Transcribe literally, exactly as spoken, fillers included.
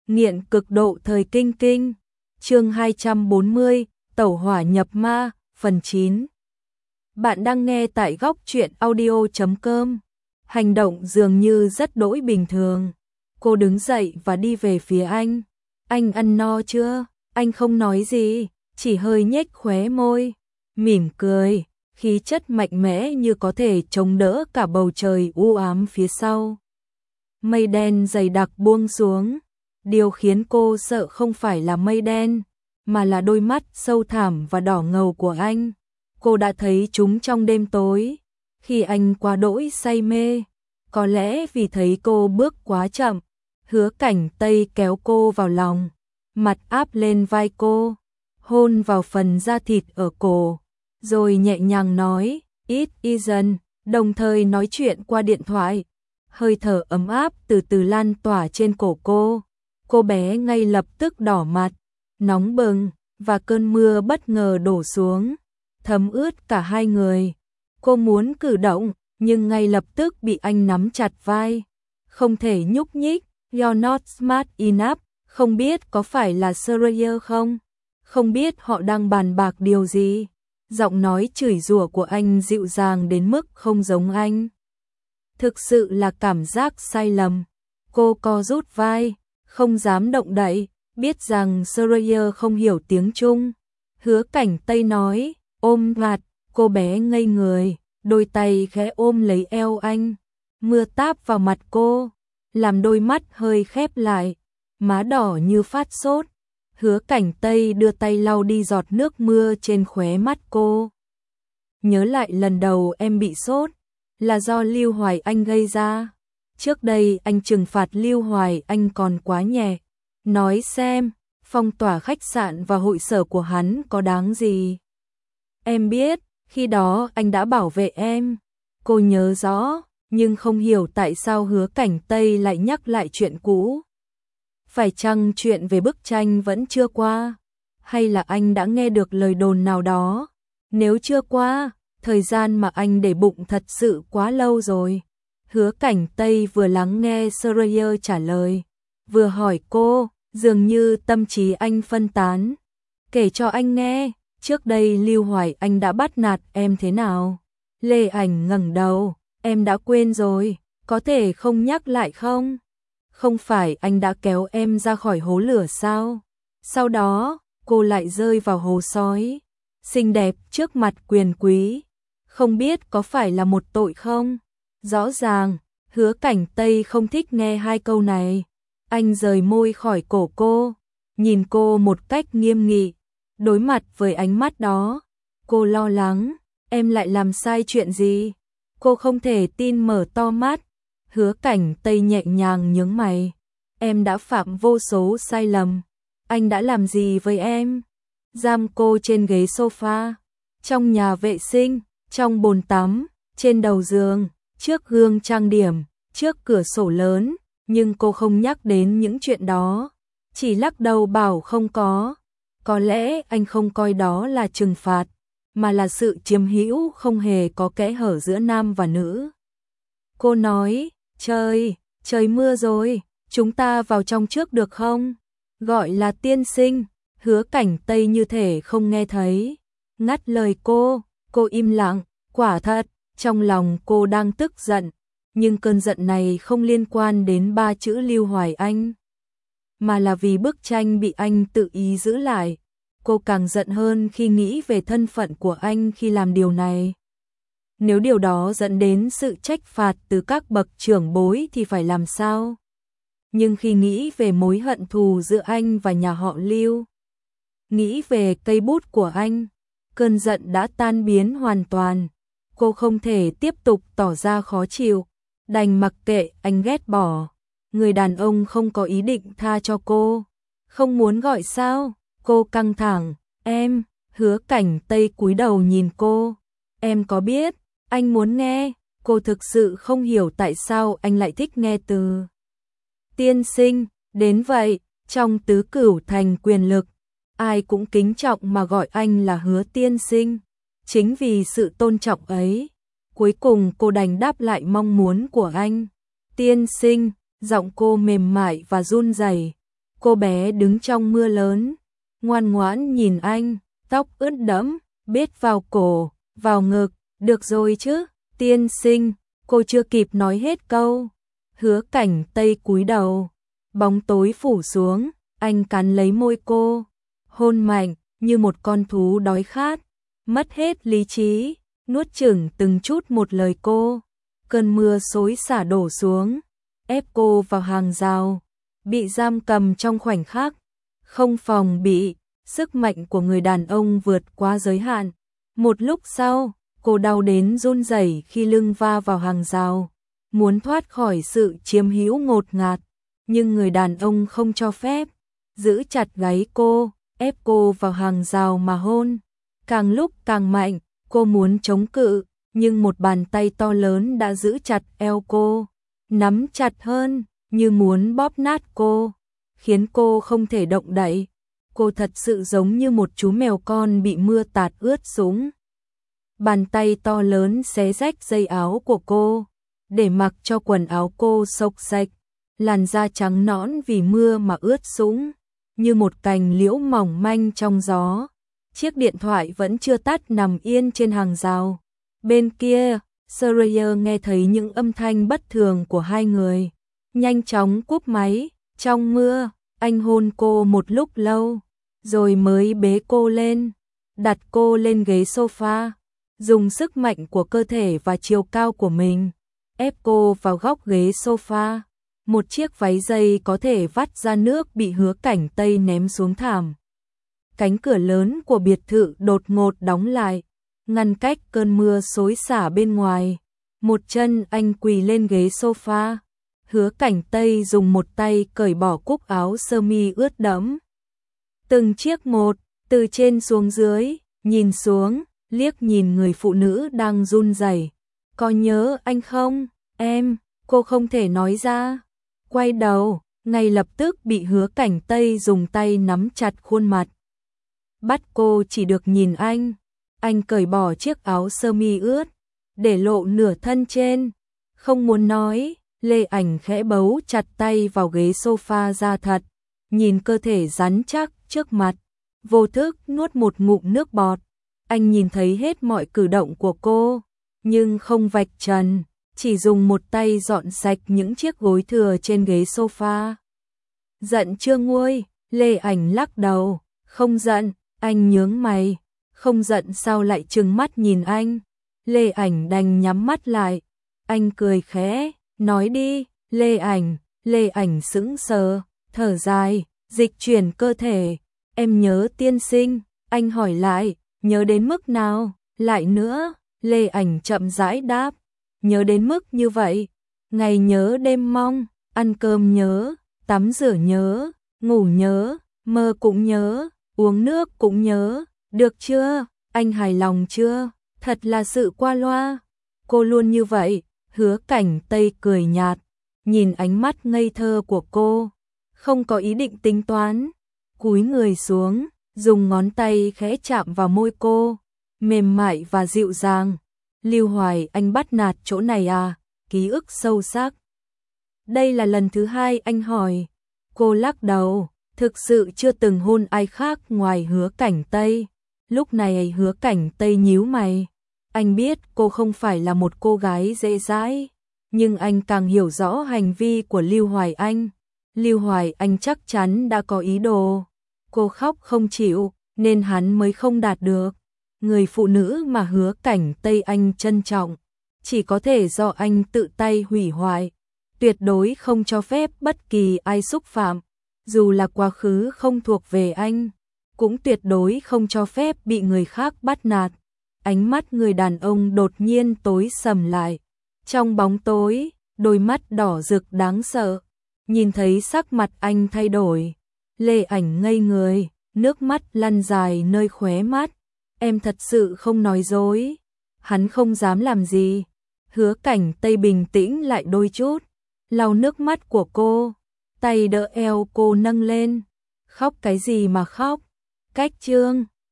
Nghiện cực độ thời kinh kinh. Chương hai trăm bốn mươi, Tẩu hỏa nhập ma, phần chín. Bạn đang nghe tại góc truyện audio chấm com. Hành động dường như rất đỗi bình thường. Cô đứng dậy và đi về phía anh. Anh ăn no chưa? Anh không nói gì, chỉ hơi nhếch khóe môi, mỉm cười, khí chất mạnh mẽ như có thể chống đỡ cả bầu trời u ám phía sau. Mây đen dày đặc buông xuống. Điều khiến cô sợ không phải là mây đen, mà là đôi mắt sâu thẳm và đỏ ngầu của anh. Cô đã thấy chúng trong đêm tối, khi anh quá đỗi say mê. Có lẽ vì thấy cô bước quá chậm, Hứa Cảnh Tây kéo cô vào lòng, mặt áp lên vai cô, hôn vào phần da thịt ở cổ, rồi nhẹ nhàng nói, "It isn't", đồng thời nói chuyện qua điện thoại. Hơi thở ấm áp từ từ lan tỏa trên cổ cô. Cô bé ngay lập tức đỏ mặt, nóng bừng, và cơn mưa bất ngờ đổ xuống, thấm ướt cả hai người. Cô muốn cử động, nhưng ngay lập tức bị anh nắm chặt vai. Không thể nhúc nhích, "You're not smart enough", không biết có phải là Schreier không? Không biết họ đang bàn bạc điều gì? Giọng nói chửi rủa của anh dịu dàng đến mức không giống anh. Thực sự là cảm giác sai lầm. Cô co rút vai, không dám động đậy, biết rằng Schreier không hiểu tiếng Trung. Hứa Cảnh Tây nói, ôm mặt, cô bé ngây người, đôi tay khẽ ôm lấy eo anh. Mưa táp vào mặt cô, làm đôi mắt hơi khép lại, má đỏ như phát sốt. Hứa Cảnh Tây đưa tay lau đi giọt nước mưa trên khóe mắt cô. Nhớ lại lần đầu em bị sốt, là do Lưu Hoài Anh gây ra. Trước đây anh trừng phạt Lưu Hoài Anh còn quá nhẹ. Nói xem, phong tỏa khách sạn và hội sở của hắn có đáng gì? Em biết, khi đó anh đã bảo vệ em. Cô nhớ rõ, nhưng không hiểu tại sao Hứa Cảnh Tây lại nhắc lại chuyện cũ. Phải chăng chuyện về bức tranh vẫn chưa qua? Hay là anh đã nghe được lời đồn nào đó? Nếu chưa qua, thời gian mà anh để bụng thật sự quá lâu rồi. Hứa Cảnh Tây vừa lắng nghe Schreier trả lời, vừa hỏi cô, dường như tâm trí anh phân tán. Kể cho anh nghe, trước đây Lưu Hoài Anh đã bắt nạt em thế nào? Lê Ảnh ngẩng đầu, em đã quên rồi, có thể không nhắc lại không? Không phải anh đã kéo em ra khỏi hố lửa sao? Sau đó, cô lại rơi vào hố sói. Xinh đẹp trước mặt quyền quý, không biết có phải là một tội không? Rõ ràng, Hứa Cảnh Tây không thích nghe hai câu này. Anh rời môi khỏi cổ cô, nhìn cô một cách nghiêm nghị. Đối mặt với ánh mắt đó, cô lo lắng, em lại làm sai chuyện gì? Cô không thể tin mở to mắt. Hứa Cảnh Tây nhẹ nhàng nhướng mày. Em đã phạm vô số sai lầm. Anh đã làm gì với em? Giam cô trên ghế sofa, trong nhà vệ sinh, trong bồn tắm, trên đầu giường, trước gương trang điểm, trước cửa sổ lớn, nhưng cô không nhắc đến những chuyện đó, chỉ lắc đầu bảo không có. Có lẽ anh không coi đó là trừng phạt, mà là sự chiếm hữu không hề có kẽ hở giữa nam và nữ. Cô nói, trời, trời mưa rồi, chúng ta vào trong trước được không? Gọi là tiên sinh. Hứa Cảnh Tây như thể không nghe thấy, ngắt lời cô, cô im lặng. Quả thật, trong lòng cô đang tức giận, nhưng cơn giận này không liên quan đến ba chữ Lưu Hoài Anh, mà là vì bức tranh bị anh tự ý giữ lại. Cô càng giận hơn khi nghĩ về thân phận của anh khi làm điều này. Nếu điều đó dẫn đến sự trách phạt từ các bậc trưởng bối thì phải làm sao? Nhưng khi nghĩ về mối hận thù giữa anh và nhà họ Lưu, nghĩ về cây bút của anh, cơn giận đã tan biến hoàn toàn. Cô không thể tiếp tục tỏ ra khó chịu, đành mặc kệ anh ghét bỏ. Người đàn ông không có ý định tha cho cô. Không muốn gọi sao? Cô căng thẳng. Em, Hứa Cảnh Tây cúi đầu nhìn cô. Em có biết, anh muốn nghe. Cô thực sự không hiểu tại sao anh lại thích nghe từ tiên sinh. Đến vậy, trong tứ cửu thành quyền lực, ai cũng kính trọng mà gọi anh là Hứa tiên sinh. Chính vì sự tôn trọng ấy, cuối cùng cô đành đáp lại mong muốn của anh. Tiên sinh, giọng cô mềm mại và run rẩy. Cô bé đứng trong mưa lớn, ngoan ngoãn nhìn anh, tóc ướt đẫm, bết vào cổ, vào ngực, được rồi chứ, tiên sinh, cô chưa kịp nói hết câu. Hứa Cảnh Tây cúi đầu, bóng tối phủ xuống, anh cắn lấy môi cô, hôn mạnh như một con thú đói khát, mất hết lý trí, nuốt chửng từng chút một lời cô. Cơn mưa xối xả đổ xuống, ép cô vào hàng rào, bị giam cầm trong khoảnh khắc, không phòng bị, sức mạnh của người đàn ông vượt quá giới hạn. Một lúc sau, cô đau đến run rẩy khi lưng va vào hàng rào, muốn thoát khỏi sự chiếm hữu ngột ngạt, nhưng người đàn ông không cho phép, giữ chặt gáy cô, ép cô vào hàng rào mà hôn. Càng lúc càng mạnh, cô muốn chống cự, nhưng một bàn tay to lớn đã giữ chặt eo cô, nắm chặt hơn, như muốn bóp nát cô, khiến cô không thể động đậy. Cô thật sự giống như một chú mèo con bị mưa tạt ướt sũng. Bàn tay to lớn xé rách dây áo của cô, để mặc cho quần áo cô xộc sạch, làn da trắng nõn vì mưa mà ướt sũng, như một cành liễu mỏng manh trong gió. Chiếc điện thoại vẫn chưa tắt nằm yên trên hàng rào. Bên kia, Schreier nghe thấy những âm thanh bất thường của hai người, nhanh chóng cúp máy. Trong mưa, anh hôn cô một lúc lâu, rồi mới bế cô lên, đặt cô lên ghế sofa, dùng sức mạnh của cơ thể và chiều cao của mình, ép cô vào góc ghế sofa. Một chiếc váy dây có thể vắt ra nước bị Hứa Cảnh Tây ném xuống thảm. Cánh cửa lớn của biệt thự đột ngột đóng lại, ngăn cách cơn mưa xối xả bên ngoài. Một chân anh quỳ lên ghế sofa. Hứa Cảnh Tây dùng một tay cởi bỏ cúc áo sơ mi ướt đẫm. Từng chiếc một, từ trên xuống dưới, nhìn xuống, liếc nhìn người phụ nữ đang run rẩy. Có nhớ anh không, em? Cô không thể nói ra. Quay đầu, ngay lập tức bị Hứa Cảnh Tây dùng tay nắm chặt khuôn mặt, bắt cô chỉ được nhìn anh. Anh cởi bỏ chiếc áo sơ mi ướt, để lộ nửa thân trên. Không muốn nói, Lê Ảnh khẽ bấu chặt tay vào ghế sofa ra thật, nhìn cơ thể rắn chắc trước mặt, vô thức nuốt một ngụm nước bọt. Anh nhìn thấy hết mọi cử động của cô, nhưng không vạch trần, chỉ dùng một tay dọn sạch những chiếc gối thừa trên ghế sofa. Giận chưa nguôi, Lê Ảnh lắc đầu, không giận. Anh nhướng mày, không giận sao lại trừng mắt nhìn anh. Lê Ảnh đành nhắm mắt lại. Anh cười khẽ, nói đi, Lê Ảnh. Lê Ảnh sững sờ, thở dài, dịch chuyển cơ thể. Em nhớ tiên sinh. Anh hỏi lại, nhớ đến mức nào? Lại nữa, Lê Ảnh chậm rãi đáp, nhớ đến mức như vậy. Ngày nhớ đêm mong, ăn cơm nhớ, tắm rửa nhớ, ngủ nhớ, mơ cũng nhớ, uống nước cũng nhớ. Được chưa? Anh hài lòng chưa? Thật là sự qua loa. Cô luôn như vậy. Hứa Cảnh Tây cười nhạt, nhìn ánh mắt ngây thơ của cô, không có ý định tính toán. Cúi người xuống, dùng ngón tay khẽ chạm vào môi cô, mềm mại và dịu dàng. Lưu Hoài, anh bắt nạt chỗ này à? Ký ức sâu sắc. Đây là lần thứ hai anh hỏi. Cô lắc đầu, thực sự chưa từng hôn ai khác ngoài Hứa Cảnh Tây. Lúc này Hứa Cảnh Tây nhíu mày. Anh biết cô không phải là một cô gái dễ dãi, nhưng anh càng hiểu rõ hành vi của Lưu Hoài Anh. Lưu Hoài Anh chắc chắn đã có ý đồ. Cô khóc không chịu, nên hắn mới không đạt được. Người phụ nữ mà Hứa Cảnh Tây anh trân trọng, chỉ có thể do anh tự tay hủy hoại. Tuyệt đối không cho phép bất kỳ ai xúc phạm, dù là quá khứ không thuộc về anh, cũng tuyệt đối không cho phép bị người khác bắt nạt. Ánh mắt người đàn ông đột nhiên tối sầm lại. Trong bóng tối, đôi mắt đỏ rực đáng sợ. Nhìn thấy sắc mặt anh thay đổi, Lê Ảnh ngây người, nước mắt lăn dài nơi khóe mắt. Em thật sự không nói dối. Hắn không dám làm gì. Hứa Cảnh Tây bình tĩnh lại đôi chút, lau nước mắt của cô, tay đỡ eo cô nâng lên. Khóc cái gì mà khóc? Cách trương.